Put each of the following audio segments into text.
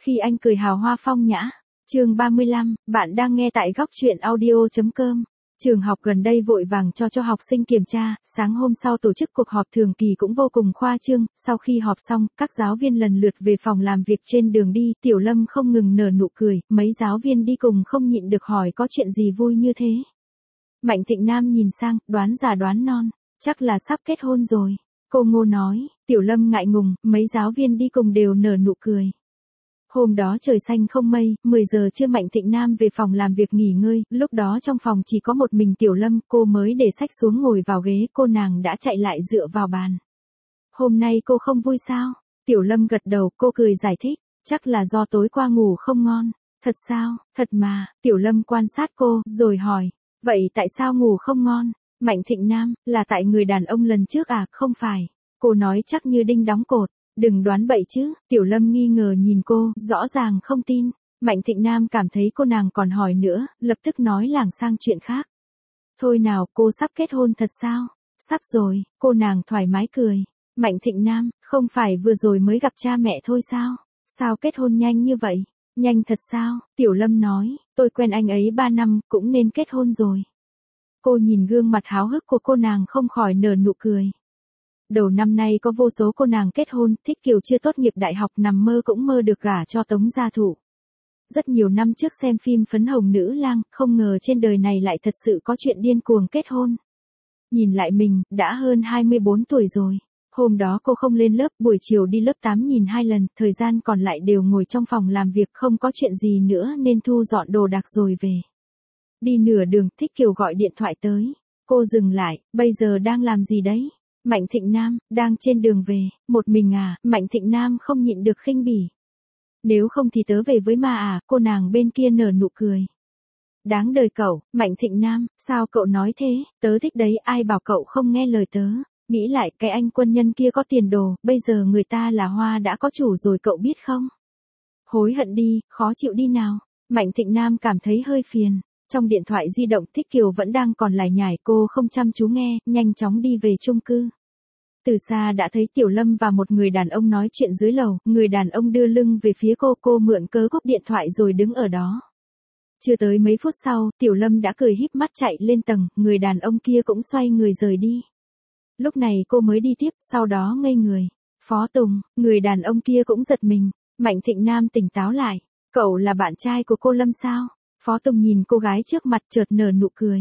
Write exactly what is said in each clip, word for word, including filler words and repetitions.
Khi anh cười hào hoa phong nhã. Chương ba mươi lăm, bạn đang nghe tại góc truyện audio.com. Trường học gần đây vội vàng cho cho học sinh kiểm tra, sáng hôm sau tổ chức cuộc họp thường kỳ cũng vô cùng khoa trương, sau khi họp xong, các giáo viên lần lượt về phòng làm việc. Trên đường đi, Tiểu Lâm không ngừng nở nụ cười, mấy giáo viên đi cùng không nhịn được hỏi có chuyện gì vui như thế. Mạnh Thịnh Nam nhìn sang, đoán già đoán non, chắc là sắp kết hôn rồi. Cô Ngô nói. Tiểu Lâm ngại ngùng, mấy giáo viên đi cùng đều nở nụ cười. Hôm đó trời xanh không mây, mười giờ trưa Mạnh Thịnh Nam về phòng làm việc nghỉ ngơi, lúc đó trong phòng chỉ có một mình Tiểu Lâm, cô mới để sách xuống ngồi vào ghế, cô nàng đã chạy lại dựa vào bàn. Hôm nay cô không vui sao? Tiểu Lâm gật đầu, cô cười giải thích, chắc là do tối qua ngủ không ngon. Thật sao? Thật mà. Tiểu Lâm quan sát cô, rồi hỏi, vậy tại sao ngủ không ngon? Mạnh Thịnh Nam, là tại người đàn ông lần trước à? Không phải. Cô nói chắc như đinh đóng cột. Đừng đoán bậy chứ. Tiểu Lâm nghi ngờ nhìn cô, rõ ràng không tin. Mạnh Thịnh Nam cảm thấy cô nàng còn hỏi nữa, lập tức nói lảng sang chuyện khác. Thôi nào, cô sắp kết hôn thật sao? Sắp rồi. Cô nàng thoải mái cười. Mạnh Thịnh Nam, không phải vừa rồi mới gặp cha mẹ thôi sao? Sao kết hôn nhanh như vậy? Nhanh thật sao? Tiểu Lâm nói, tôi quen anh ấy ba năm, cũng nên kết hôn rồi. Cô nhìn gương mặt háo hức của cô nàng không khỏi nở nụ cười. Đầu năm nay có vô số cô nàng kết hôn, Thích Kiều chưa tốt nghiệp đại học nằm mơ cũng mơ được gả cho Tống gia thủ. Rất nhiều năm trước xem phim Phấn Hồng Nữ Lang, không ngờ trên đời này lại thật sự có chuyện điên cuồng kết hôn. Nhìn lại mình, đã hơn hai mươi bốn tuổi rồi. Hôm đó cô không lên lớp, buổi chiều đi lớp tám nhìn hai lần, thời gian còn lại đều ngồi trong phòng làm việc, không có chuyện gì nữa nên thu dọn đồ đạc rồi về. Đi nửa đường, Thích Kiều gọi điện thoại tới. Cô dừng lại, bây giờ đang làm gì đấy? Mạnh Thịnh Nam, đang trên đường về. Một mình à? Mạnh Thịnh Nam không nhịn được khinh bỉ. Nếu không thì tớ về với ma à? Cô nàng bên kia nở nụ cười. Đáng đời cậu. Mạnh Thịnh Nam, sao cậu nói thế? Tớ thích đấy, ai bảo cậu không nghe lời tớ. Nghĩ lại, cái anh quân nhân kia có tiền đồ, bây giờ người ta là hoa đã có chủ rồi, cậu biết không? Hối hận đi, khó chịu đi nào. Mạnh Thịnh Nam cảm thấy hơi phiền. Trong điện thoại di động Thích Kiều vẫn đang còn lải nhải, cô không chăm chú nghe, nhanh chóng đi về chung cư. Từ xa đã thấy Tiểu Lâm và một người đàn ông nói chuyện dưới lầu, người đàn ông đưa lưng về phía cô, cô mượn cớ cúp điện thoại rồi đứng ở đó. Chưa tới mấy phút sau, Tiểu Lâm đã cười híp mắt chạy lên tầng, người đàn ông kia cũng xoay người rời đi. Lúc này cô mới đi tiếp, sau đó ngây người. Phó Tùng, người đàn ông kia cũng giật mình. Mạnh Thịnh Nam tỉnh táo lại. Cậu là bạn trai của cô Lâm sao? Phó Tùng nhìn cô gái trước mặt chợt nở nụ cười.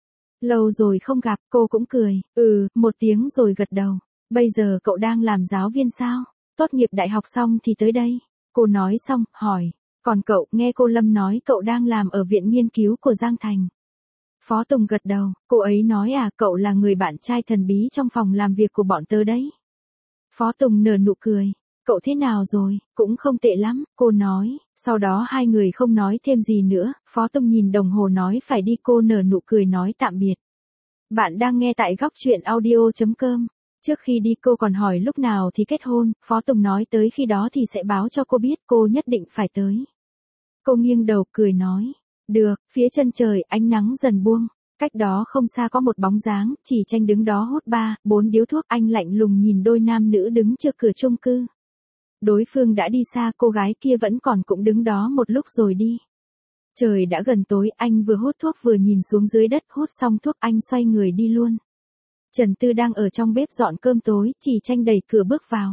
Lâu rồi không gặp, cô cũng cười, ừ, một tiếng rồi gật đầu. Bây giờ cậu đang làm giáo viên sao? Tốt nghiệp đại học xong thì tới đây. Cô nói xong, hỏi. Còn cậu, nghe cô Lâm nói cậu đang làm ở viện nghiên cứu của Giang Thành. Phó Tùng gật đầu, cô ấy nói à, cậu là người bạn trai thần bí trong phòng làm việc của bọn tớ đấy. Phó Tùng nở nụ cười. Cậu thế nào rồi? Cũng không tệ lắm, cô nói. Sau đó hai người không nói thêm gì nữa, Phó Tùng nhìn đồng hồ nói phải đi, cô nở nụ cười nói tạm biệt. Bạn đang nghe tại góc truyện audio.com. Trước khi đi cô còn hỏi lúc nào thì kết hôn, Phó Tùng nói tới khi đó thì sẽ báo cho cô biết, cô nhất định phải tới. Cô nghiêng đầu cười nói. Được, phía chân trời ánh nắng dần buông. Cách đó không xa có một bóng dáng, Chỉ Tranh đứng đó hút ba, bốn điếu thuốc, anh lạnh lùng nhìn đôi nam nữ đứng trước cửa chung cư. Đối phương đã đi xa, cô gái kia vẫn còn cũng đứng đó một lúc rồi đi. Trời đã gần tối, anh vừa hút thuốc vừa nhìn xuống dưới đất, hút xong thuốc anh xoay người đi luôn. Trần Tư đang ở trong bếp dọn cơm tối, Chỉ Tranh đẩy cửa bước vào.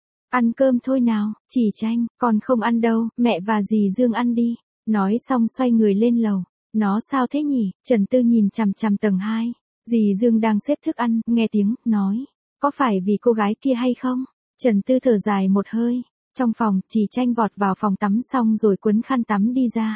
Ăn cơm thôi nào, Chỉ Tranh, con không ăn đâu, mẹ và dì Dương ăn đi. Nói xong xoay người lên lầu. Nó sao thế nhỉ? Trần Tư nhìn chằm chằm tầng hai. Dì Dương đang xếp thức ăn, nghe tiếng, nói. Có phải vì cô gái kia hay không? Trần Tư thở dài một hơi. Trong phòng, Chỉ Tranh vọt vào phòng tắm xong rồi quấn khăn tắm đi ra.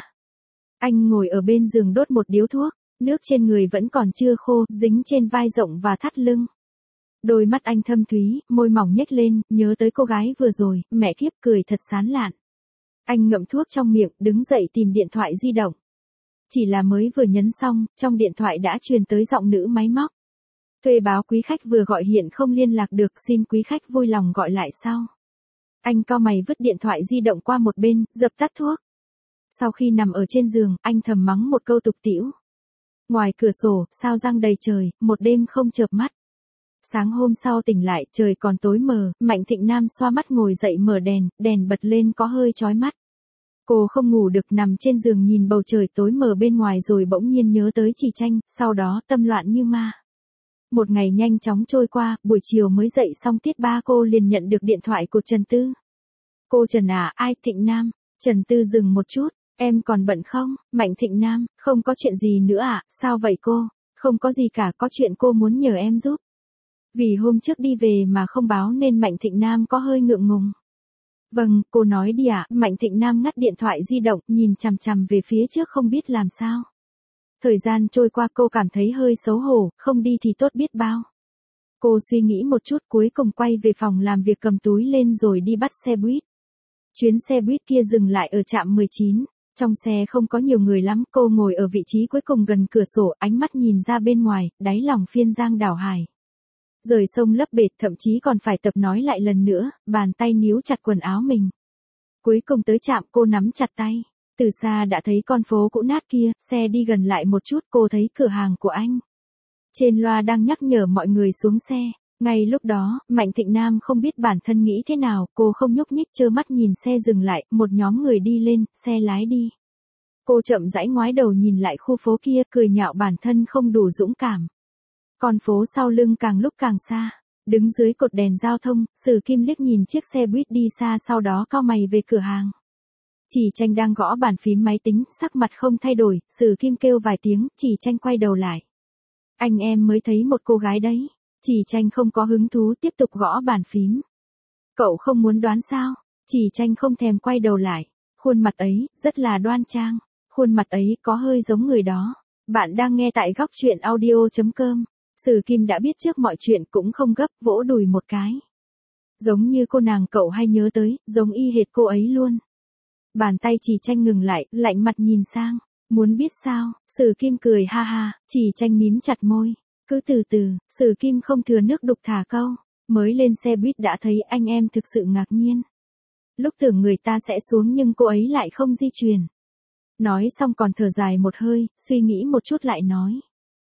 Anh ngồi ở bên giường đốt một điếu thuốc, nước trên người vẫn còn chưa khô, dính trên vai rộng và thắt lưng. Đôi mắt anh thâm thúy, môi mỏng nhếch lên, nhớ tới cô gái vừa rồi, mẹ kiếp, cười thật sán lạn. Anh ngậm thuốc trong miệng, đứng dậy tìm điện thoại di động. Chỉ là mới vừa nhấn xong, trong điện thoại đã truyền tới giọng nữ máy móc. Thuê báo quý khách vừa gọi hiện không liên lạc được, xin quý khách vui lòng gọi lại sau. Anh cau mày vứt điện thoại di động qua một bên, dập tắt thuốc. Sau khi nằm ở trên giường, anh thầm mắng một câu tục tĩu. Ngoài cửa sổ, sao răng đầy trời, một đêm không chợp mắt. Sáng hôm sau tỉnh lại, trời còn tối mờ, Mạnh Thịnh Nam xoa mắt ngồi dậy mở đèn, đèn bật lên có hơi chói mắt. Cô không ngủ được, nằm trên giường nhìn bầu trời tối mờ bên ngoài rồi bỗng nhiên nhớ tới Trì Tranh, sau đó tâm loạn như ma. Một ngày nhanh chóng trôi qua, buổi chiều mới dậy xong tiết ba cô liền nhận được điện thoại của Trần Tư. Cô Trần à, ai? Thịnh Nam. Trần Tư dừng một chút, em còn bận không? Mạnh Thịnh Nam, không có chuyện gì nữa à? Sao vậy cô? Không có gì cả, có chuyện cô muốn nhờ em giúp. Vì hôm trước đi về mà không báo nên Mạnh Thịnh Nam có hơi ngượng ngùng. Vâng, cô nói đi ạ. Mạnh Thịnh Nam ngắt điện thoại di động, nhìn chằm chằm về phía trước không biết làm sao. Thời gian trôi qua cô cảm thấy hơi xấu hổ, không đi thì tốt biết bao. Cô suy nghĩ một chút cuối cùng quay về phòng làm việc cầm túi lên rồi đi bắt xe buýt. Chuyến xe buýt kia dừng lại ở trạm mười chín. Trong xe không có nhiều người lắm, cô ngồi ở vị trí cuối cùng gần cửa sổ, ánh mắt nhìn ra bên ngoài, đáy lòng phiên giang đảo hải. Rời sông lấp bể, thậm chí còn phải tập nói lại lần nữa, bàn tay níu chặt quần áo mình. Cuối cùng tới trạm cô nắm chặt tay. Từ xa đã thấy con phố cũ nát kia, xe đi gần lại một chút cô thấy cửa hàng của anh. Trên loa đang nhắc nhở mọi người xuống xe. Ngay lúc đó, Mạnh Thịnh Nam không biết bản thân nghĩ thế nào, cô không nhúc nhích trơ mắt nhìn xe dừng lại, một nhóm người đi lên, xe lái đi. Cô chậm rãi ngoái đầu nhìn lại khu phố kia, cười nhạo bản thân không đủ dũng cảm. Con phố sau lưng càng lúc càng xa. Đứng dưới cột đèn giao thông, Sử Kim liếc nhìn chiếc xe buýt đi xa sau đó cau mày về cửa hàng. Trì Tranh đang gõ bàn phím máy tính, sắc mặt không thay đổi, Sử Kim kêu vài tiếng, Trì Tranh quay đầu lại. Anh em mới thấy một cô gái đấy. Trì Tranh không có hứng thú tiếp tục gõ bàn phím. Cậu không muốn đoán sao? Trì Tranh không thèm quay đầu lại. Khuôn mặt ấy, rất là đoan trang. Khuôn mặt ấy có hơi giống người đó. Bạn đang nghe tại góc truyện audio chấm com. Sử Kim đã biết trước mọi chuyện cũng không gấp, vỗ đùi một cái. Giống như cô nàng cậu hay nhớ tới, giống y hệt cô ấy luôn. Bàn tay Trì Tranh ngừng lại, lạnh mặt nhìn sang. Muốn biết sao? Sử Kim cười ha ha, Trì Tranh mím chặt môi. Cứ từ từ, Sử Kim không thừa nước đục thả câu. Mới lên xe buýt đã thấy anh em thực sự ngạc nhiên. Lúc tưởng người ta sẽ xuống nhưng cô ấy lại không di chuyển. Nói xong còn thở dài một hơi, suy nghĩ một chút lại nói.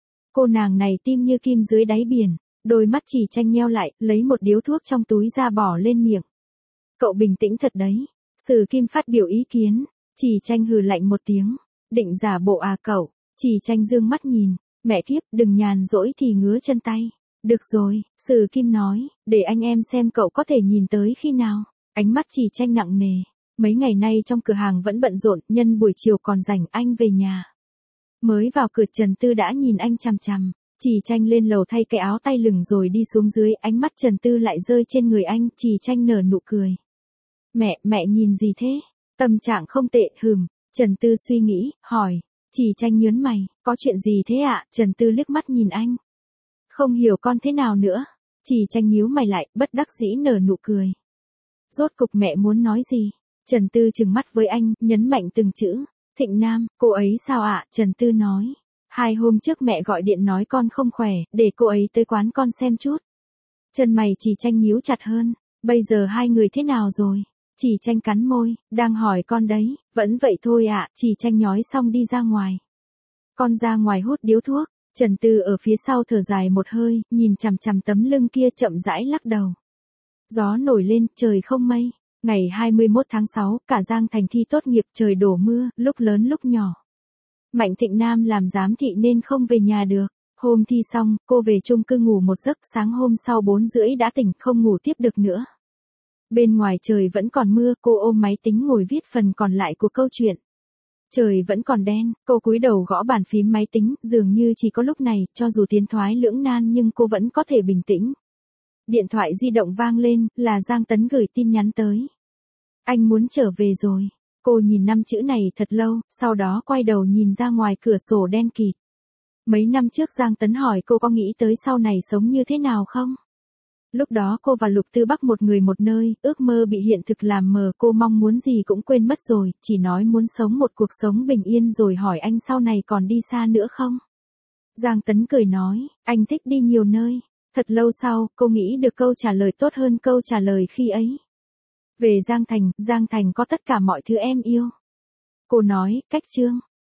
Cô nàng này tim như kim dưới đáy biển. Đôi mắt Trì Tranh nheo lại, lấy một điếu thuốc trong túi ra bỏ lên miệng. Cậu bình tĩnh thật đấy. Sử Kim phát biểu ý kiến. Trì Tranh hừ lạnh một tiếng. Định giả bộ à cậu. Trì Tranh dương mắt nhìn. Mẹ kiếp, đừng nhàn rỗi thì ngứa chân tay. Được rồi, Sử Kim nói, để anh em xem cậu có thể nhìn tới khi nào. Ánh mắt Trì Tranh nặng nề. Mấy ngày nay trong cửa hàng vẫn bận rộn, nhân buổi chiều còn rảnh anh về nhà. Mới vào cửa Trần Tư đã nhìn anh chằm chằm. Trì Tranh lên lầu thay cái áo tay lửng rồi đi xuống dưới, ánh mắt Trần Tư lại rơi trên người anh, Trì Tranh nở nụ cười. Mẹ, mẹ nhìn gì thế? Tâm trạng không tệ, hừm. Trần Tư suy nghĩ, hỏi. Trì Tranh nhớn mày, có chuyện gì thế ạ? Trần Tư liếc mắt nhìn anh. Không hiểu con thế nào nữa. Trì Tranh nhíu mày lại, bất đắc dĩ nở nụ cười. Rốt cục mẹ muốn nói gì? Trần Tư trừng mắt với anh, nhấn mạnh từng chữ. Thịnh Nam, cô ấy sao ạ? Trần Tư nói. Hai hôm trước mẹ gọi điện nói con không khỏe, để cô ấy tới quán con xem chút. Chân mày Trì Tranh nhíu chặt hơn. Bây giờ hai người thế nào rồi? Trì Tranh cắn môi, đang hỏi con đấy. Vẫn vậy thôi ạ. Trì Tranh nhói xong đi ra ngoài. Con ra ngoài hút điếu thuốc. Trần Tư ở phía sau thở dài một hơi, nhìn chằm chằm tấm lưng kia chậm rãi lắc đầu. Gió nổi lên, trời không mây. Ngày hai mươi mốt tháng sáu, cả Giang Thành thi tốt nghiệp, trời đổ mưa, lúc lớn lúc nhỏ. Mạnh Thịnh Nam làm giám thị nên không về nhà được. Hôm thi xong, cô về chung cư ngủ một giấc, sáng hôm sau bốn rưỡi đã tỉnh, không ngủ tiếp được nữa. Bên ngoài trời vẫn còn mưa, cô ôm máy tính ngồi viết phần còn lại của câu chuyện. Trời vẫn còn đen, cô cúi đầu gõ bàn phím máy tính, dường như chỉ có lúc này, cho dù tiến thoái lưỡng nan nhưng cô vẫn có thể bình tĩnh. Điện thoại di động vang lên, là Giang Tấn gửi tin nhắn tới. Anh muốn trở về rồi. Cô nhìn năm chữ này thật lâu, sau đó quay đầu nhìn ra ngoài cửa sổ đen kịt. Mấy năm trước Giang Tấn hỏi cô có nghĩ tới sau này sống như thế nào không? Lúc đó cô và Lục Tư Bắc một người một nơi, ước mơ bị hiện thực làm mờ, cô mong muốn gì cũng quên mất rồi, chỉ nói muốn sống một cuộc sống bình yên rồi hỏi anh sau này còn đi xa nữa không? Giang Tấn cười nói, anh thích đi nhiều nơi. Thật lâu sau, cô nghĩ được câu trả lời tốt hơn câu trả lời khi ấy. Về Giang Thành, Giang Thành có tất cả mọi thứ em yêu. Cô nói, cách Trương,